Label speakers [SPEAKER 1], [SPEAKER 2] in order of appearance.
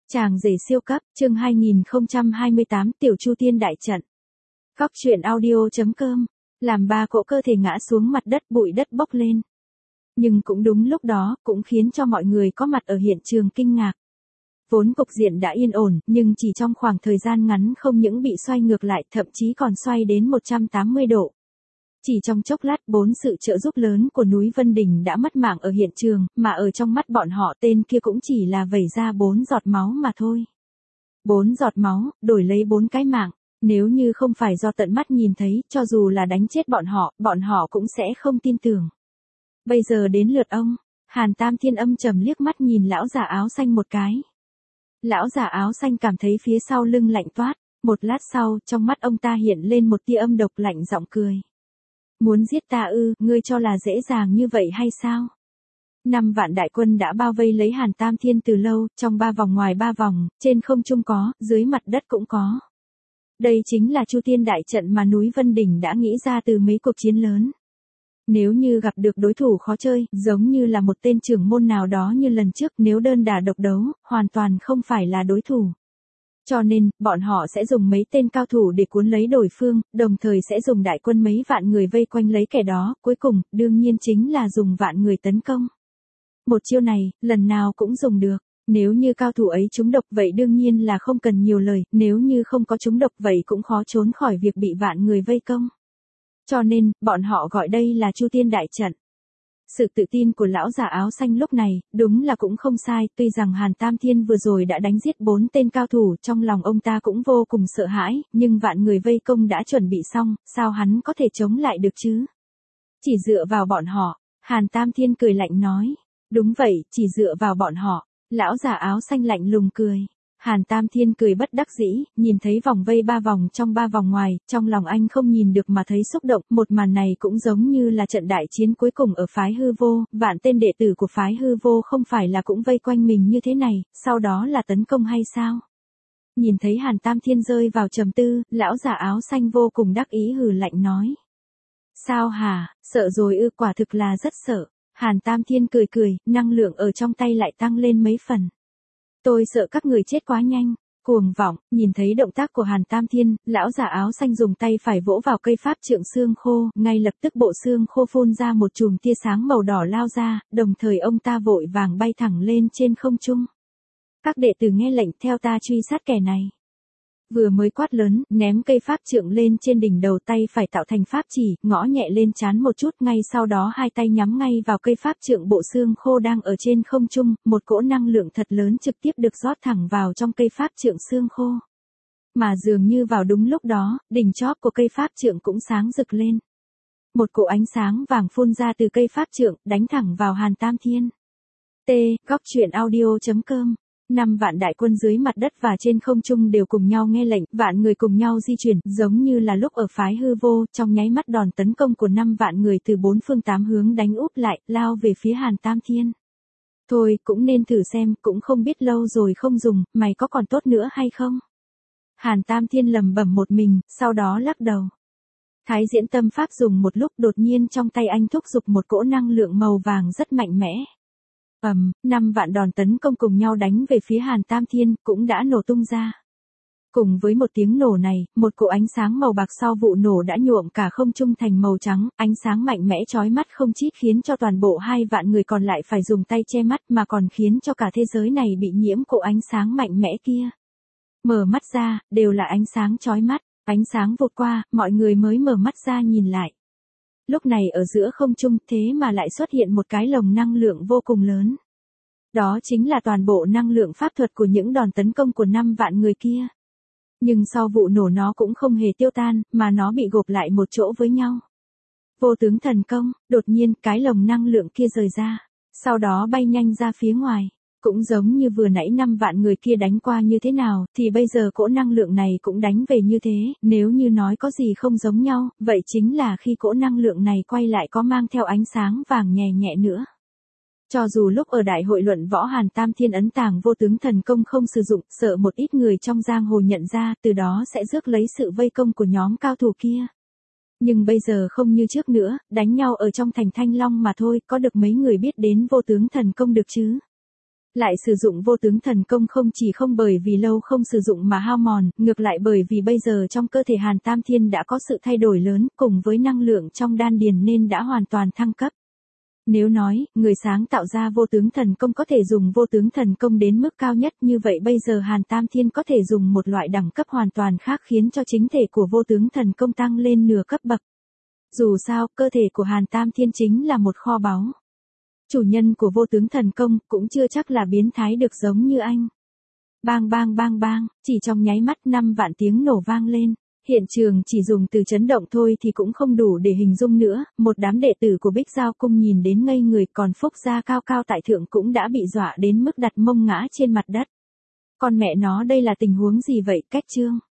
[SPEAKER 1] Chàng rể siêu cấp, chương 2028 Tiểu Chu Tiên đại trận. Góc truyện audio.com, làm ba cỗ cơ thể ngã xuống mặt đất, bụi đất bốc lên. Nhưng cũng đúng lúc đó, cũng khiến cho mọi người có mặt ở hiện trường kinh ngạc. Vốn cục diện đã yên ổn, nhưng chỉ trong khoảng thời gian ngắn không những bị xoay ngược lại, thậm chí còn xoay đến 180 độ. Chỉ trong chốc lát, 4 sự trợ giúp lớn của núi Vân Đình đã mất mạng ở hiện trường, mà ở trong mắt bọn họ tên kia cũng chỉ là vẩy ra 4 giọt máu mà thôi. 4 giọt máu, đổi lấy 4 cái mạng, nếu như không phải do tận mắt nhìn thấy, cho dù là đánh chết bọn họ cũng sẽ không tin tưởng. Bây giờ đến lượt ông, Hàn Tam Thiên âm trầm liếc mắt nhìn lão già áo xanh một cái. Lão già áo xanh cảm thấy phía sau lưng lạnh toát, một lát sau, trong mắt ông ta hiện lên một tia âm độc, lạnh giọng cười. Muốn giết ta ư, ngươi cho là dễ dàng như vậy hay sao? 5 vạn đại quân đã bao vây lấy Hàn Tam Thiên từ lâu, trong 3 vòng ngoài 3 vòng, trên không trung có, dưới mặt đất cũng có. Đây chính là Chu Tiên đại trận mà núi Vân Đình đã nghĩ ra từ mấy cuộc chiến lớn. Nếu như gặp được đối thủ khó chơi, giống như là một tên trưởng môn nào đó như lần trước, nếu đơn đả độc đấu, hoàn toàn không phải là đối thủ. Cho nên, bọn họ sẽ dùng mấy tên cao thủ để cuốn lấy đối phương, đồng thời sẽ dùng đại quân mấy vạn người vây quanh lấy kẻ đó, cuối cùng, đương nhiên chính là dùng vạn người tấn công. Một chiêu này, lần nào cũng dùng được, nếu như cao thủ ấy trúng độc vậy đương nhiên là không cần nhiều lời, nếu như không có trúng độc vậy cũng khó trốn khỏi việc bị vạn người vây công. Cho nên, bọn họ gọi đây là Chu Tiên đại trận. Sự tự tin của lão già áo xanh lúc này, đúng là cũng không sai, tuy rằng Hàn Tam Thiên vừa rồi đã đánh giết 4 tên cao thủ, trong lòng ông ta cũng vô cùng sợ hãi, nhưng vạn người vây công đã chuẩn bị xong, sao hắn có thể chống lại được chứ? Chỉ dựa vào bọn họ, Hàn Tam Thiên cười lạnh nói. Đúng vậy, chỉ dựa vào bọn họ, lão già áo xanh lạnh lùng cười. Hàn Tam Thiên cười bất đắc dĩ, nhìn thấy vòng vây 3 vòng trong 3 vòng ngoài, trong lòng anh không nhìn được mà thấy xúc động, một màn này cũng giống như là trận đại chiến cuối cùng ở phái hư vô, vạn tên đệ tử của phái hư vô không phải là cũng vây quanh mình như thế này, sau đó là tấn công hay sao? Nhìn thấy Hàn Tam Thiên rơi vào trầm tư, lão già áo xanh vô cùng đắc ý hừ lạnh nói. Sao hả, sợ rồi ư, quả thực là rất sợ. Hàn Tam Thiên cười cười, năng lượng ở trong tay lại tăng lên mấy phần. Tôi sợ các người chết quá nhanh, cuồng vọng, nhìn thấy động tác của Hàn Tam Thiên, lão già áo xanh dùng tay phải vỗ vào cây pháp trượng xương khô, ngay lập tức bộ xương khô phun ra một chùm tia sáng màu đỏ lao ra, đồng thời ông ta vội vàng bay thẳng lên trên không trung. Các đệ tử nghe lệnh theo ta truy sát kẻ này. Vừa mới quát lớn, ném cây pháp trượng lên trên đỉnh đầu, tay phải tạo thành pháp chỉ, ngõ nhẹ lên trán một chút, ngay sau đó hai tay nhắm ngay vào cây pháp trượng bộ xương khô đang ở trên không trung, một cỗ năng lượng thật lớn trực tiếp được rót thẳng vào trong cây pháp trượng xương khô. Mà dường như vào đúng lúc đó, đỉnh chóp của cây pháp trượng cũng sáng rực lên. Một cỗ ánh sáng vàng phun ra từ cây pháp trượng, đánh thẳng vào Hàn Tam Thiên. Góc truyện audio.com. 5 vạn đại quân dưới mặt đất và trên không trung đều cùng nhau nghe lệnh, vạn người cùng nhau di chuyển, giống như là lúc ở phái hư vô, trong nháy mắt đòn tấn công của 5 vạn người từ 4 phương 8 hướng đánh úp lại, lao về phía Hàn Tam Thiên. Thôi, cũng nên thử xem, cũng không biết lâu rồi không dùng, mày có còn tốt nữa hay không? Hàn Tam Thiên lẩm bẩm một mình, sau đó lắc đầu. Thái diễn tâm pháp dùng một lúc, đột nhiên trong tay anh thúc giục một cỗ năng lượng màu vàng rất mạnh mẽ. 5 vạn đòn tấn công cùng nhau đánh về phía Hàn Tam Thiên, cũng đã nổ tung ra. Cùng với một tiếng nổ này, một cỗ ánh sáng màu bạc sau vụ nổ đã nhuộm cả không trung thành màu trắng, ánh sáng mạnh mẽ chói mắt không chỉ khiến cho toàn bộ 2 vạn người còn lại phải dùng tay che mắt, mà còn khiến cho cả thế giới này bị nhiễm cỗ ánh sáng mạnh mẽ kia. Mở mắt ra, đều là ánh sáng chói mắt, ánh sáng vụt qua, mọi người mới mở mắt ra nhìn lại. Lúc này ở giữa không trung thế mà lại xuất hiện một cái lồng năng lượng vô cùng lớn. Đó chính là toàn bộ năng lượng pháp thuật của những đòn tấn công của 5 vạn người kia. Nhưng sau vụ nổ nó cũng không hề tiêu tan, mà nó bị gộp lại một chỗ với nhau. Vô tướng thần công, đột nhiên cái lồng năng lượng kia rời ra, sau đó bay nhanh ra phía ngoài. Cũng giống như vừa nãy 5 vạn người kia đánh qua như thế nào, thì bây giờ cỗ năng lượng này cũng đánh về như thế, nếu như nói có gì không giống nhau, vậy chính là khi cỗ năng lượng này quay lại có mang theo ánh sáng vàng nhẹ nhẹ nữa. Cho dù lúc ở đại hội luận võ Hàn Tam Thiên ấn tàng vô tướng thần công không sử dụng, sợ một ít người trong giang hồ nhận ra, từ đó sẽ rước lấy sự vây công của nhóm cao thủ kia. Nhưng bây giờ không như trước nữa, đánh nhau ở trong thành Thanh Long mà thôi, có được mấy người biết đến vô tướng thần công được chứ? Lại sử dụng vô tướng thần công không chỉ không bởi vì lâu không sử dụng mà hao mòn, ngược lại bởi vì bây giờ trong cơ thể Hàn Tam Thiên đã có sự thay đổi lớn cùng với năng lượng trong đan điền nên đã hoàn toàn thăng cấp. Nếu nói, người sáng tạo ra vô tướng thần công có thể dùng vô tướng thần công đến mức cao nhất như vậy bây giờ Hàn Tam Thiên có thể dùng một loại đẳng cấp hoàn toàn khác khiến cho chính thể của vô tướng thần công tăng lên nửa cấp bậc. Dù sao, cơ thể của Hàn Tam Thiên chính là một kho báu. Chủ nhân của vô tướng thần công cũng chưa chắc là biến thái được giống như anh. Bang bang bang bang, chỉ trong nháy mắt 5 vạn tiếng nổ vang lên. Hiện trường chỉ dùng từ chấn động thôi thì cũng không đủ để hình dung nữa, một đám đệ tử của Bích Giao Cung nhìn đến ngây người, còn Phúc Gia cao cao tại thượng cũng đã bị dọa đến mức đặt mông ngã trên mặt đất. Con mẹ nó, đây là tình huống gì vậy, Cách Trương?